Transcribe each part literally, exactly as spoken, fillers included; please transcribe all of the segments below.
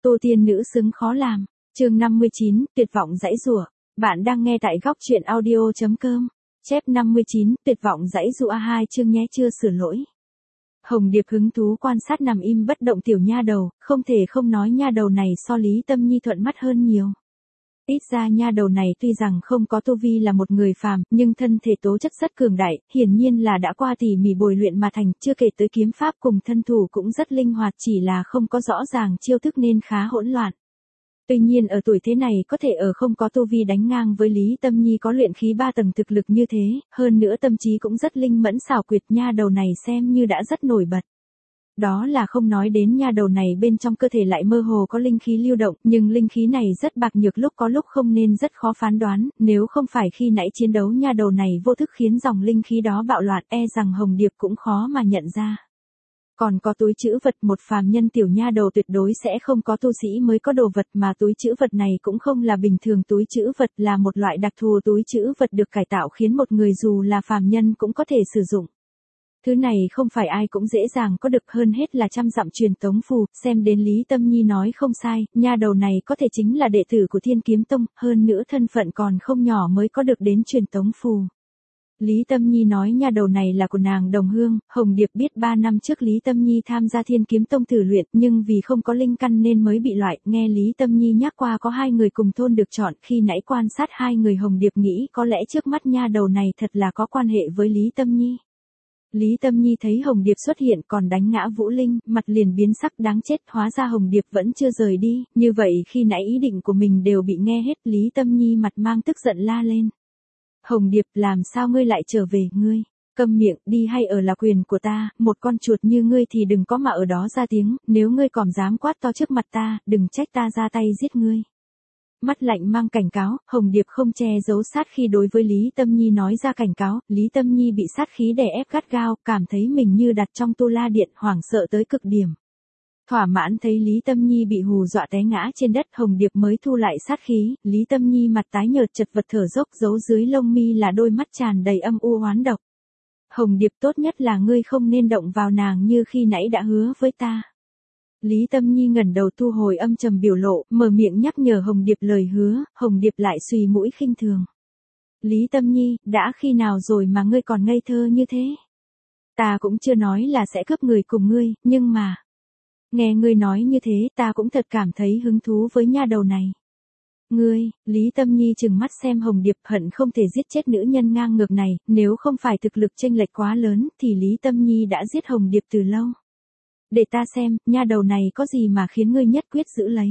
Tô tiên nữ xứng khó làm. Chương năm mươi chín, tuyệt vọng giãy giụa. Bạn đang nghe tại góc truyện audio chấm com. Chép năm mươi chín, tuyệt vọng giãy giụa hai chương nhé chưa sửa lỗi. Hồng Điệp hứng thú quan sát nằm im bất động tiểu nha đầu, không thể không nói nha đầu này so Lý Tâm Nhi thuận mắt hơn nhiều. Ít ra nha đầu này tuy rằng không có tu vi là một người phàm, nhưng thân thể tố chất rất cường đại, hiển nhiên là đã qua tỉ mỉ bồi luyện mà thành, chưa kể tới kiếm pháp cùng thân thủ cũng rất linh hoạt, chỉ là không có rõ ràng chiêu thức nên khá hỗn loạn. Tuy nhiên ở tuổi thế này có thể ở không có tu vi đánh ngang với Lý Tâm Nhi có luyện khí ba tầng thực lực như thế, hơn nữa tâm trí cũng rất linh mẫn xảo quyệt, nha đầu này xem như đã rất nổi bật. Đó là không nói đến nha đầu này bên trong cơ thể lại mơ hồ có linh khí lưu động, nhưng linh khí này rất bạc nhược, lúc có lúc không nên rất khó phán đoán, nếu không phải khi nãy chiến đấu nha đầu này vô thức khiến dòng linh khí đó bạo loạn, e rằng Hồng Điệp cũng khó mà nhận ra. Còn có túi trữ vật, một phàm nhân tiểu nha đầu tuyệt đối sẽ không có, tu sĩ mới có đồ vật, mà túi trữ vật này cũng không là bình thường túi trữ vật, là một loại đặc thù túi trữ vật được cải tạo khiến một người dù là phàm nhân cũng có thể sử dụng. Thứ này không phải ai cũng dễ dàng có được, hơn hết là trăm dặm truyền tống phù, xem đến Lý Tâm Nhi nói không sai, nha đầu này có thể chính là đệ tử của Thiên Kiếm Tông, hơn nữa thân phận còn không nhỏ mới có được đến truyền tống phù. Lý Tâm Nhi nói nha đầu này là của nàng đồng hương, Hồng Điệp biết ba năm trước Lý Tâm Nhi tham gia Thiên Kiếm Tông thử luyện, nhưng vì không có linh căn nên mới bị loại, nghe Lý Tâm Nhi nhắc qua có hai người cùng thôn được chọn, khi nãy quan sát hai người Hồng Điệp nghĩ có lẽ trước mắt nha đầu này thật là có quan hệ với Lý Tâm Nhi. Lý Tâm Nhi thấy Hồng Điệp xuất hiện còn đánh ngã Vũ Linh, mặt liền biến sắc, đáng chết, hóa ra Hồng Điệp vẫn chưa rời đi, như vậy khi nãy ý định của mình đều bị nghe hết, Lý Tâm Nhi mặt mang tức giận la lên. Hồng Điệp, làm sao ngươi lại trở về, ngươi, câm miệng, đi hay ở là quyền của ta, một con chuột như ngươi thì đừng có mà ở đó ra tiếng, nếu ngươi còn dám quát to trước mặt ta, đừng trách ta ra tay giết ngươi. Mắt lạnh mang cảnh cáo, Hồng Điệp không che giấu sát khi đối với Lý Tâm Nhi nói ra cảnh cáo, Lý Tâm Nhi bị sát khí đè ép gắt gao, cảm thấy mình như đặt trong tu la điện, hoảng sợ tới cực điểm. Thỏa mãn thấy Lý Tâm Nhi bị hù dọa té ngã trên đất, Hồng Điệp mới thu lại sát khí, Lý Tâm Nhi mặt tái nhợt chật vật thở dốc, giấu dưới lông mi là đôi mắt tràn đầy âm u oán độc. Hồng Điệp, tốt nhất là ngươi không nên động vào nàng như khi nãy đã hứa với ta. Lý Tâm Nhi ngẩng đầu thu hồi âm trầm biểu lộ, mở miệng nhắc nhở Hồng Điệp lời hứa, Hồng Điệp lại suy mũi khinh thường. Lý Tâm Nhi, đã khi nào rồi mà ngươi còn ngây thơ như thế? Ta cũng chưa nói là sẽ cướp người cùng ngươi, nhưng mà... Nghe ngươi nói như thế, ta cũng thật cảm thấy hứng thú với nha đầu này. Ngươi, Lý Tâm Nhi trừng mắt xem Hồng Điệp, hận không thể giết chết nữ nhân ngang ngược này, nếu không phải thực lực chênh lệch quá lớn, thì Lý Tâm Nhi đã giết Hồng Điệp từ lâu. Để ta xem, nha đầu này có gì mà khiến ngươi nhất quyết giữ lấy.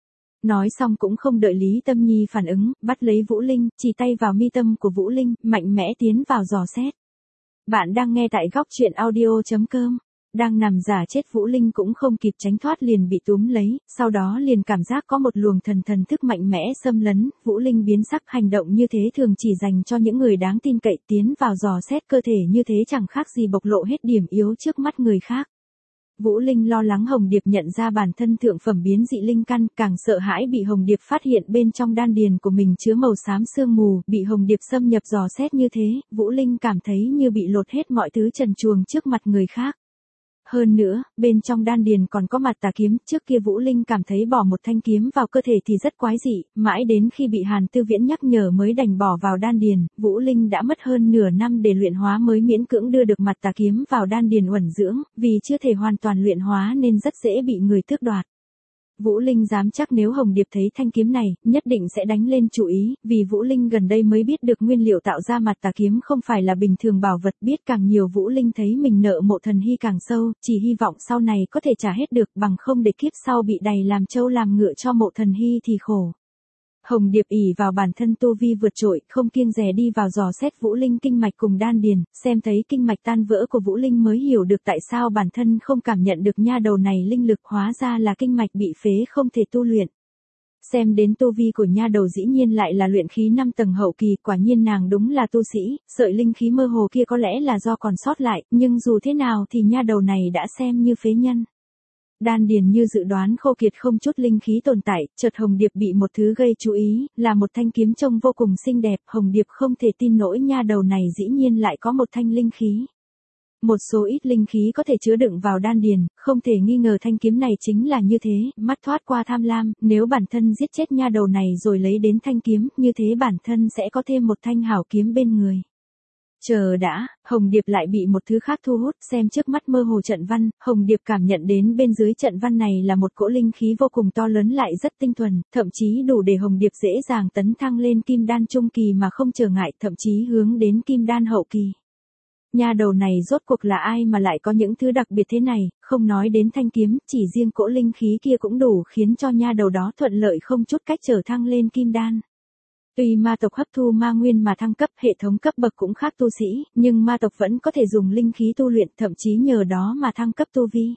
Nói xong cũng không đợi Lý Tâm Nhi phản ứng, bắt lấy Vũ Linh, chỉ tay vào mi tâm của Vũ Linh, mạnh mẽ tiến vào dò xét. Bạn đang nghe tại góc truyện audio chấm com. Đang nằm giả chết Vũ Linh cũng không kịp tránh thoát liền bị túm lấy, sau đó liền cảm giác có một luồng thần thần thức mạnh mẽ xâm lấn, Vũ Linh biến sắc, hành động như thế thường chỉ dành cho những người đáng tin cậy, tiến vào dò xét cơ thể như thế chẳng khác gì bộc lộ hết điểm yếu trước mắt người khác. Vũ Linh lo lắng Hồng Điệp nhận ra bản thân thượng phẩm biến dị linh căn, càng sợ hãi bị Hồng Điệp phát hiện bên trong đan điền của mình chứa màu xám sương mù, bị Hồng Điệp xâm nhập dò xét như thế, Vũ Linh cảm thấy như bị lột hết mọi thứ trần truồng trước mặt người khác. Hơn nữa, bên trong đan điền còn có mặt tà kiếm, trước kia Vũ Linh cảm thấy bỏ một thanh kiếm vào cơ thể thì rất quái dị, mãi đến khi bị Hàn Tư Viễn nhắc nhở mới đành bỏ vào đan điền, Vũ Linh đã mất hơn nửa năm để luyện hóa mới miễn cưỡng đưa được mặt tà kiếm vào đan điền uẩn dưỡng, vì chưa thể hoàn toàn luyện hóa nên rất dễ bị người tước đoạt. Vũ Linh dám chắc nếu Hồng Điệp thấy thanh kiếm này, nhất định sẽ đánh lên chủ ý, vì Vũ Linh gần đây mới biết được nguyên liệu tạo ra mặt tà kiếm không phải là bình thường bảo vật, biết càng nhiều Vũ Linh thấy mình nợ Mộ Thần Hy càng sâu, chỉ hy vọng sau này có thể trả hết được, bằng không để kiếp sau bị đày làm trâu làm ngựa cho Mộ Thần Hy thì khổ. Hồng Điệp ỷ vào bản thân tu vi vượt trội, không kiêng dè đi vào dò xét Vũ Linh kinh mạch cùng đan điền, xem thấy kinh mạch tan vỡ của Vũ Linh mới hiểu được tại sao bản thân không cảm nhận được nha đầu này linh lực, hóa ra là kinh mạch bị phế không thể tu luyện. Xem đến tu vi của nha đầu dĩ nhiên lại là luyện khí năm tầng hậu kỳ, quả nhiên nàng đúng là tu sĩ, sợi linh khí mơ hồ kia có lẽ là do còn sót lại, nhưng dù thế nào thì nha đầu này đã xem như phế nhân. Đan điền như dự đoán khô kiệt không chút linh khí tồn tại, chợt Hồng Điệp bị một thứ gây chú ý, là một thanh kiếm trông vô cùng xinh đẹp, Hồng Điệp không thể tin nổi nha đầu này dĩ nhiên lại có một thanh linh khí. Một số ít linh khí có thể chứa đựng vào đan điền, không thể nghi ngờ thanh kiếm này chính là như thế, mắt thoát qua tham lam, nếu bản thân giết chết nha đầu này rồi lấy đến thanh kiếm, như thế bản thân sẽ có thêm một thanh hảo kiếm bên người. Chờ đã, Hồng Điệp lại bị một thứ khác thu hút, xem trước mắt mơ hồ trận văn, Hồng Điệp cảm nhận đến bên dưới trận văn này là một cỗ linh khí vô cùng to lớn lại rất tinh thuần, thậm chí đủ để Hồng Điệp dễ dàng tấn thăng lên kim đan trung kỳ mà không trở ngại, thậm chí hướng đến kim đan hậu kỳ. Nha đầu này rốt cuộc là ai mà lại có những thứ đặc biệt thế này, không nói đến thanh kiếm, chỉ riêng cỗ linh khí kia cũng đủ khiến cho nha đầu đó thuận lợi không chút cách trở thăng lên kim đan. Tuy ma tộc hấp thu ma nguyên mà thăng cấp, hệ thống cấp bậc cũng khác tu sĩ, nhưng ma tộc vẫn có thể dùng linh khí tu luyện, thậm chí nhờ đó mà thăng cấp tu vi.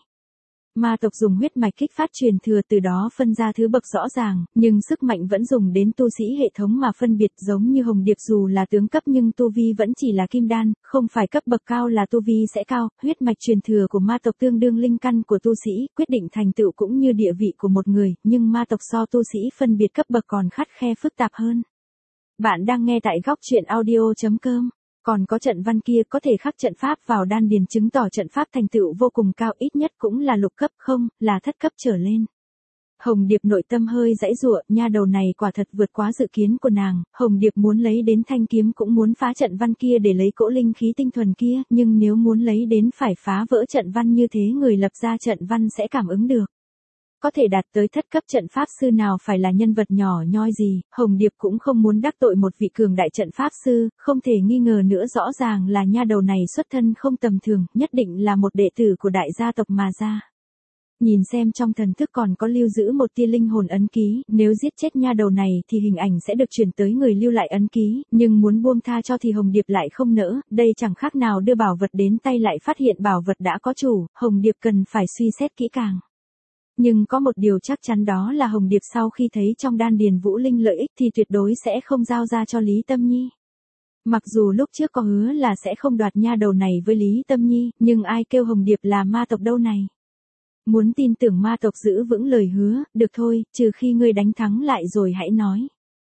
Ma tộc dùng huyết mạch kích phát truyền thừa, từ đó phân ra thứ bậc rõ ràng, nhưng sức mạnh vẫn dùng đến tu sĩ hệ thống mà phân biệt, giống như Hồng Điệp dù là tướng cấp nhưng tu vi vẫn chỉ là kim đan, không phải cấp bậc cao là tu vi sẽ cao, huyết mạch truyền thừa của ma tộc tương đương linh căn của tu sĩ, quyết định thành tựu cũng như địa vị của một người, nhưng ma tộc so tu sĩ phân biệt cấp bậc còn khắt khe phức tạp hơn. Bạn đang nghe tại góc truyện audio chấm com. Còn có trận văn kia có thể khắc trận pháp vào đan điền, chứng tỏ trận pháp thành tựu vô cùng cao, ít nhất cũng là lục cấp, không, là thất cấp trở lên. Hồng Điệp nội tâm hơi giãy giụa, nha đầu này quả thật vượt quá dự kiến của nàng, Hồng Điệp muốn lấy đến thanh kiếm cũng muốn phá trận văn kia để lấy cỗ linh khí tinh thuần kia, nhưng nếu muốn lấy đến phải phá vỡ trận văn như thế người lập ra trận văn sẽ cảm ứng được. Có thể đạt tới thất cấp trận pháp sư nào phải là nhân vật nhỏ nhoi gì, Hồng Điệp cũng không muốn đắc tội một vị cường đại trận pháp sư, không thể nghi ngờ nữa, rõ ràng là nha đầu này xuất thân không tầm thường, nhất định là một đệ tử của đại gia tộc mà ra. Nhìn xem trong thần thức còn có lưu giữ một tia linh hồn ấn ký, nếu giết chết nha đầu này thì hình ảnh sẽ được chuyển tới người lưu lại ấn ký, nhưng muốn buông tha cho thì Hồng Điệp lại không nỡ, đây chẳng khác nào đưa bảo vật đến tay lại phát hiện bảo vật đã có chủ, Hồng Điệp cần phải suy xét kỹ càng. Nhưng có một điều chắc chắn, đó là Hồng Điệp sau khi thấy trong đan điền Vũ Linh lợi ích thì tuyệt đối sẽ không giao ra cho Lý Tâm Nhi. Mặc dù lúc trước có hứa là sẽ không đoạt nha đầu này với Lý Tâm Nhi, nhưng ai kêu Hồng Điệp là ma tộc đâu này. Muốn tin tưởng ma tộc giữ vững lời hứa, được thôi, trừ khi ngươi đánh thắng lại rồi hãy nói.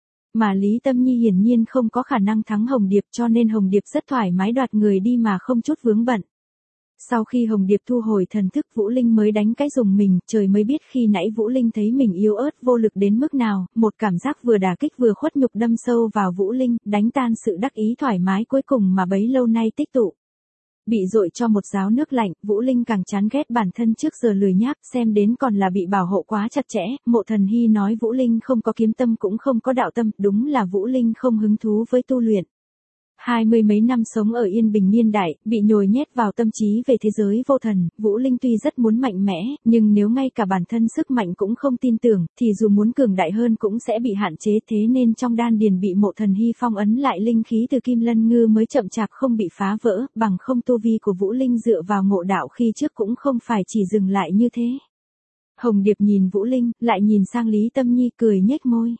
Mà Lý Tâm Nhi hiển nhiên không có khả năng thắng Hồng Điệp, cho nên Hồng Điệp rất thoải mái đoạt người đi mà không chút vướng bận. Sau khi Hồng Điệp thu hồi thần thức, Vũ Linh mới đánh cái rùng mình, trời mới biết khi nãy Vũ Linh thấy mình yếu ớt vô lực đến mức nào, một cảm giác vừa đả kích vừa khuất nhục đâm sâu vào Vũ Linh, đánh tan sự đắc ý thoải mái cuối cùng mà bấy lâu nay tích tụ. Bị dội cho một gáo nước lạnh, Vũ Linh càng chán ghét bản thân trước giờ lười nhác, xem đến còn là bị bảo hộ quá chặt chẽ, Mộ Thần Hy nói Vũ Linh không có kiếm tâm cũng không có đạo tâm, đúng là Vũ Linh không hứng thú với tu luyện. Hai mươi mấy năm sống ở yên bình niên đại, bị nhồi nhét vào tâm trí về thế giới vô thần, Vũ Linh tuy rất muốn mạnh mẽ, nhưng nếu ngay cả bản thân sức mạnh cũng không tin tưởng, thì dù muốn cường đại hơn cũng sẽ bị hạn chế, thế nên trong đan điền bị Mộ Thần Hy phong ấn lại linh khí từ Kim Lân Ngư mới chậm chạp không bị phá vỡ, bằng không tu vi của Vũ Linh dựa vào ngộ đạo khi trước cũng không phải chỉ dừng lại như thế. Hồng Điệp nhìn Vũ Linh, lại nhìn sang Lý Tâm Nhi cười nhếch môi.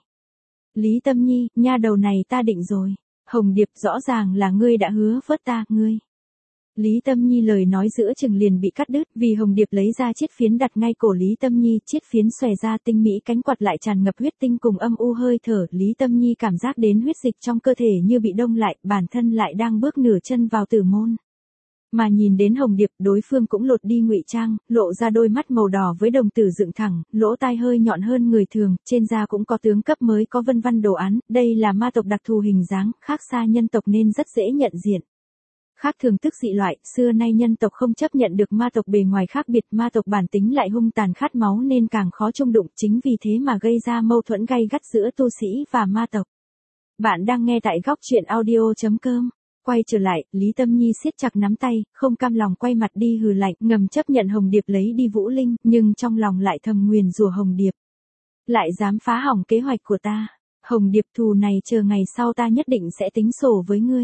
Lý Tâm Nhi, nha đầu này ta định rồi. Hồng Điệp, rõ ràng là ngươi đã hứa vớt ta, ngươi. Lý Tâm Nhi lời nói giữa chừng liền bị cắt đứt, vì Hồng Điệp lấy ra chiết phiến đặt ngay cổ Lý Tâm Nhi, chiết phiến xòe ra tinh mỹ cánh quạt lại tràn ngập huyết tinh cùng âm u hơi thở, Lý Tâm Nhi cảm giác đến huyết dịch trong cơ thể như bị đông lại, bản thân lại đang bước nửa chân vào tử môn. Mà nhìn đến Hồng Điệp, đối phương cũng lột đi ngụy trang, lộ ra đôi mắt màu đỏ với đồng tử dựng thẳng, lỗ tai hơi nhọn hơn người thường, trên da cũng có tướng cấp mới có vân vân đồ án, đây là ma tộc đặc thù hình dáng, khác xa nhân tộc nên rất dễ nhận diện. Khác thường tức dị loại, xưa nay nhân tộc không chấp nhận được ma tộc bề ngoài khác biệt, ma tộc bản tính lại hung tàn khát máu nên càng khó chung đụng, chính vì thế mà gây ra mâu thuẫn gay gắt giữa tu sĩ và ma tộc. Bạn đang nghe tại góc truyện audio chấm com. Quay trở lại, Lý Tâm Nhi siết chặt nắm tay, không cam lòng quay mặt đi hừ lạnh, ngầm chấp nhận Hồng Điệp lấy đi Vũ Linh, nhưng trong lòng lại thầm nguyền rủa Hồng Điệp. Lại dám phá hỏng kế hoạch của ta. Hồng Điệp, thù này chờ ngày sau ta nhất định sẽ tính sổ với ngươi.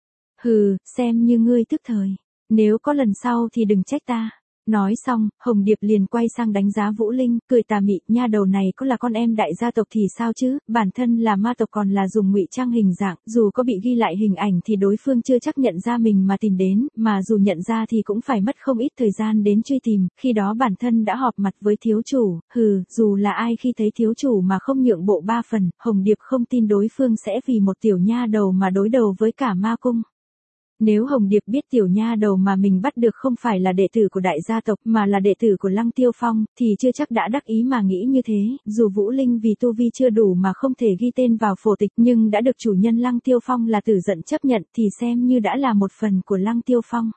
Hừ, xem như ngươi tức thời. Nếu có lần sau thì đừng trách ta. Nói xong, Hồng Điệp liền quay sang đánh giá Vũ Linh, cười tà mị, nha đầu này có là con em đại gia tộc thì sao chứ, bản thân là ma tộc còn là dùng ngụy trang hình dạng, dù có bị ghi lại hình ảnh thì đối phương chưa chắc nhận ra mình mà tìm đến, mà dù nhận ra thì cũng phải mất không ít thời gian đến truy tìm, khi đó bản thân đã họp mặt với thiếu chủ, hừ, dù là ai khi thấy thiếu chủ mà không nhượng bộ ba phần, Hồng Điệp không tin đối phương sẽ vì một tiểu nha đầu mà đối đầu với cả ma cung. Nếu Hồng Điệp biết tiểu nha đầu mà mình bắt được không phải là đệ tử của đại gia tộc mà là đệ tử của Lăng Tiêu Phong, thì chưa chắc đã đắc ý mà nghĩ như thế, dù Vũ Linh vì tu vi chưa đủ mà không thể ghi tên vào phổ tịch nhưng đã được chủ nhân Lăng Tiêu Phong là Tử Giận chấp nhận thì xem như đã là một phần của Lăng Tiêu Phong.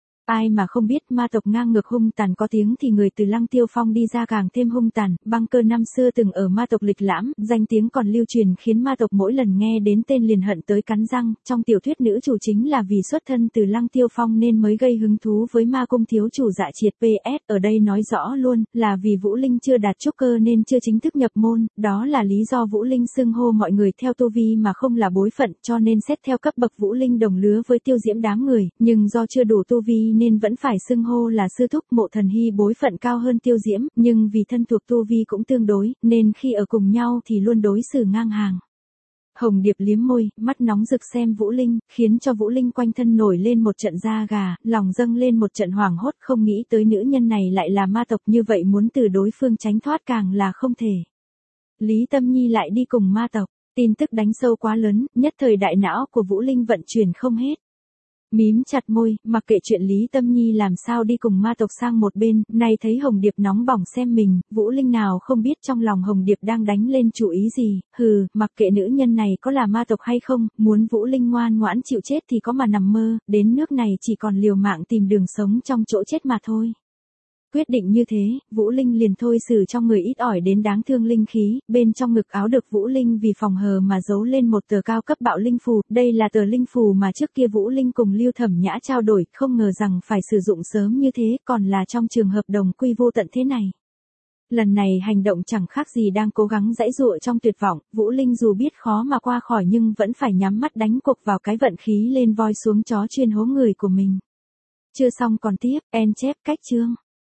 Ai mà không biết ma tộc ngang ngược hung tàn có tiếng thì người từ Lăng Tiêu Phong đi ra càng thêm hung tàn, Băng Cơ năm xưa từng ở ma tộc lịch lãm, danh tiếng còn lưu truyền khiến ma tộc mỗi lần nghe đến tên liền hận tới cắn răng, trong tiểu thuyết nữ chủ chính là vì xuất thân từ Lăng Tiêu Phong nên mới gây hứng thú với ma cung thiếu chủ Dạ Triệt. pê ét ở đây nói rõ luôn, là vì Vũ Linh chưa đạt trúc cơ nên chưa chính thức nhập môn, đó là lý do Vũ Linh xưng hô mọi người theo tu vi mà không là bối phận, cho nên xét theo cấp bậc Vũ Linh đồng lứa với Tiêu Diễm đám người, nhưng do chưa đủ tu vi nên vẫn phải xưng hô là sư thúc. Mộ Thần Hy bối phận cao hơn Tiêu Diễm, nhưng vì thân thuộc tu vi cũng tương đối, nên khi ở cùng nhau thì luôn đối xử ngang hàng. Hồng Điệp liếm môi, mắt nóng rực xem Vũ Linh, khiến cho Vũ Linh quanh thân nổi lên một trận da gà, lòng dâng lên một trận hoảng hốt, không nghĩ tới nữ nhân này lại là ma tộc, như vậy muốn từ đối phương tránh thoát càng là không thể. Lý Tâm Nhi lại đi cùng ma tộc, tin tức đánh sâu quá lớn, nhất thời đại não của Vũ Linh vận chuyển không hết. Mím chặt môi, mặc kệ chuyện Lý Tâm Nhi làm sao đi cùng ma tộc sang một bên, nay thấy Hồng Điệp nóng bỏng xem mình, Vũ Linh nào không biết trong lòng Hồng Điệp đang đánh lên chủ ý gì, hừ, mặc kệ nữ nhân này có là ma tộc hay không, muốn Vũ Linh ngoan ngoãn chịu chết thì có mà nằm mơ, đến nước này chỉ còn liều mạng tìm đường sống trong chỗ chết mà thôi. Quyết định như thế, Vũ Linh liền thôi xử trong người ít ỏi đến đáng thương linh khí, bên trong ngực áo được Vũ Linh vì phòng hờ mà giấu lên một tờ cao cấp bạo linh phù, đây là tờ linh phù mà trước kia Vũ Linh cùng Lưu Thẩm Nhã trao đổi, không ngờ rằng phải sử dụng sớm như thế, còn là trong trường hợp đồng quy vô tận thế này. Lần này hành động chẳng khác gì đang cố gắng giãy giụa trong tuyệt vọng, Vũ Linh dù biết khó mà qua khỏi nhưng vẫn phải nhắm mắt đánh cuộc vào cái vận khí lên voi xuống chó chuyên hố người của mình. Chưa xong còn tiếp, en chép cách chương.